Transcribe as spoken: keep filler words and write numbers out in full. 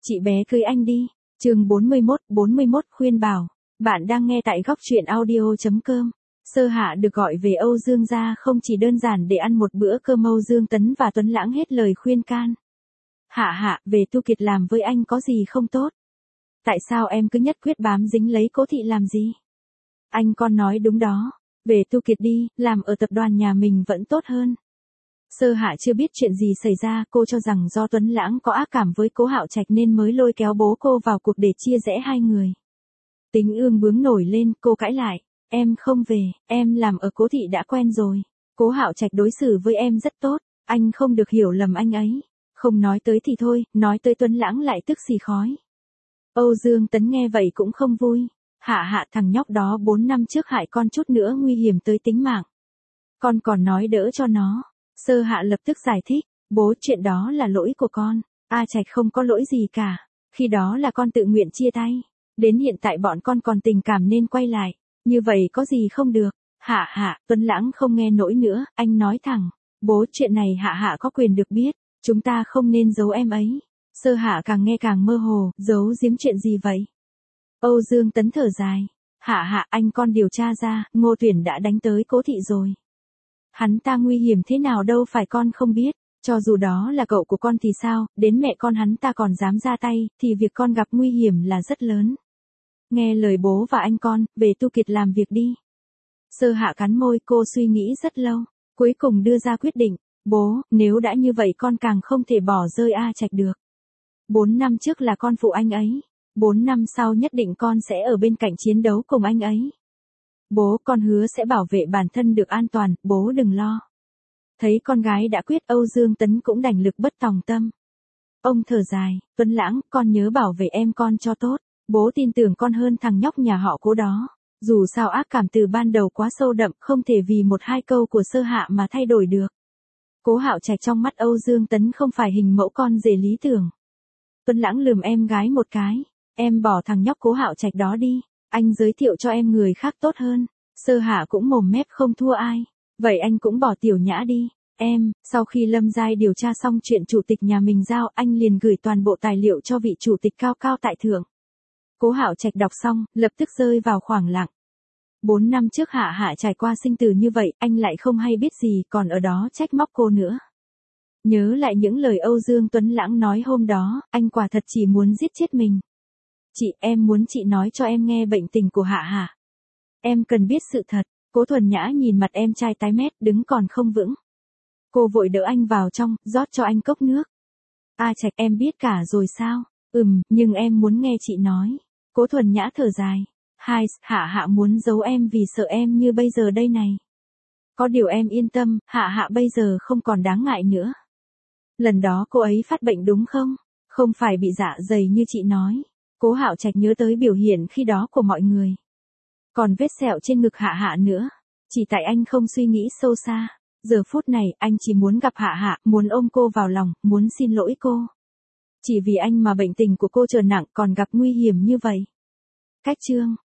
Chị bé cưới anh đi. Chương bốn mươi mốt, bốn mươi mốt khuyên bảo. Bạn đang nghe tại góc truyện audio chấm com. Sơ Hạ được gọi về Âu Dương gia không chỉ đơn giản để ăn một bữa cơm. Âu Dương Tấn và Tuấn Lãng hết lời khuyên can. Hạ Hạ, về Tu Kiệt làm với anh có gì không tốt? Tại sao em cứ nhất quyết bám dính lấy Cố thị làm gì? Anh con nói đúng đó. Về Tu Kiệt đi, làm ở tập đoàn nhà mình vẫn tốt hơn. Sơ Hạ chưa biết chuyện gì xảy ra, cô cho rằng do Tuấn Lãng có ác cảm với Cố Hạo Trạch nên mới lôi kéo bố cô vào cuộc để chia rẽ hai người. Tính ương bướng nổi lên, cô cãi lại. Em không về, em làm ở Cố thị đã quen rồi. Cố Hạo Trạch đối xử với em rất tốt, anh không được hiểu lầm anh ấy. Không nói tới thì thôi, nói tới Tuấn Lãng lại tức xì khói. Âu Dương Tấn nghe vậy cũng không vui. Hạ Hạ, thằng nhóc đó bốn năm trước hại con chút nữa nguy hiểm tới tính mạng. Con còn nói đỡ cho nó. Sơ Hạ lập tức giải thích, bố, chuyện đó là lỗi của con. A Trạch không có lỗi gì cả. Khi đó là con tự nguyện chia tay. Đến hiện tại bọn con còn tình cảm nên quay lại. Như vậy có gì không được. Hạ Hạ, Tuấn Lãng không nghe nổi nữa, anh nói thẳng. Bố, chuyện này Hạ Hạ có quyền được biết. Chúng ta không nên giấu em ấy. Sơ Hạ càng nghe càng mơ hồ, giấu giếm chuyện gì vậy? Âu Dương Tấn thở dài. Hạ Hạ, anh con điều tra ra, Ngô Tuyển đã đánh tới Cố thị rồi. Hắn ta nguy hiểm thế nào đâu phải con không biết. Cho dù đó là cậu của con thì sao, đến mẹ con hắn ta còn dám ra tay, thì việc con gặp nguy hiểm là rất lớn. Nghe lời bố và anh con, về Tu Kiệt làm việc đi. Sơ Hạ cắn môi, cô suy nghĩ rất lâu, cuối cùng đưa ra quyết định. Bố, nếu đã như vậy con càng không thể bỏ rơi A Trạch được. Bốn năm trước là con phụ anh ấy. Bốn năm sau nhất định con sẽ ở bên cạnh chiến đấu cùng anh ấy. Bố, con hứa sẽ bảo vệ bản thân được an toàn, bố đừng lo. Thấy con gái đã quyết, Âu Dương Tấn cũng đành lực bất tòng tâm. Ông thở dài, Tuấn Lãng, con nhớ bảo vệ em con cho tốt. Bố tin tưởng con hơn thằng nhóc nhà họ Cố đó. Dù sao ác cảm từ ban đầu quá sâu đậm, không thể vì một hai câu của Sơ Hạ mà thay đổi được. Cố Hạo Trạch trong mắt Âu Dương Tấn không phải hình mẫu con rể lý tưởng. Tuấn Lãng lườm em gái một cái. Em bỏ thằng nhóc Cố Hạo Trạch đó đi. Anh giới thiệu cho em người khác tốt hơn. Sơ Hạ cũng mồm mép không thua ai. Vậy anh cũng bỏ Tiểu Nhã đi. Em, sau khi Lâm Giai điều tra xong chuyện chủ tịch nhà mình giao, anh liền gửi toàn bộ tài liệu cho vị chủ tịch cao cao tại thượng. Cố Hạo Trạch đọc xong, lập tức rơi vào khoảng lặng. Bốn năm trước Hạ Hạ trải qua sinh tử như vậy, anh lại không hay biết gì, còn ở đó trách móc cô nữa. Nhớ lại những lời Âu Dương Tuấn Lãng nói hôm đó, anh quả thật chỉ muốn giết chết mình. Chị, em muốn chị nói cho em nghe bệnh tình của Hạ Hạ. Em cần biết sự thật. Cố Thuần Nhã nhìn mặt em trai tái mét, đứng còn không vững. Cô vội đỡ anh vào trong, rót cho anh cốc nước. A Trạch, em biết cả rồi sao? Ừm, nhưng em muốn nghe chị nói. Cố Thuần Nhã thở dài. Hai, Hạ Hạ muốn giấu em vì sợ em như bây giờ đây này. Có điều em yên tâm, Hạ Hạ bây giờ không còn đáng ngại nữa. Lần đó cô ấy phát bệnh đúng không? Không phải bị dạ dày như chị nói. Cố Hạo Trạch nhớ tới biểu hiện khi đó của mọi người. Còn vết sẹo trên ngực Hạ Hạ nữa. Chỉ tại anh không suy nghĩ sâu xa. Giờ phút này, anh chỉ muốn gặp Hạ Hạ, muốn ôm cô vào lòng, muốn xin lỗi cô. Chỉ vì anh mà bệnh tình của cô trở nặng còn gặp nguy hiểm như vậy. Cách chương.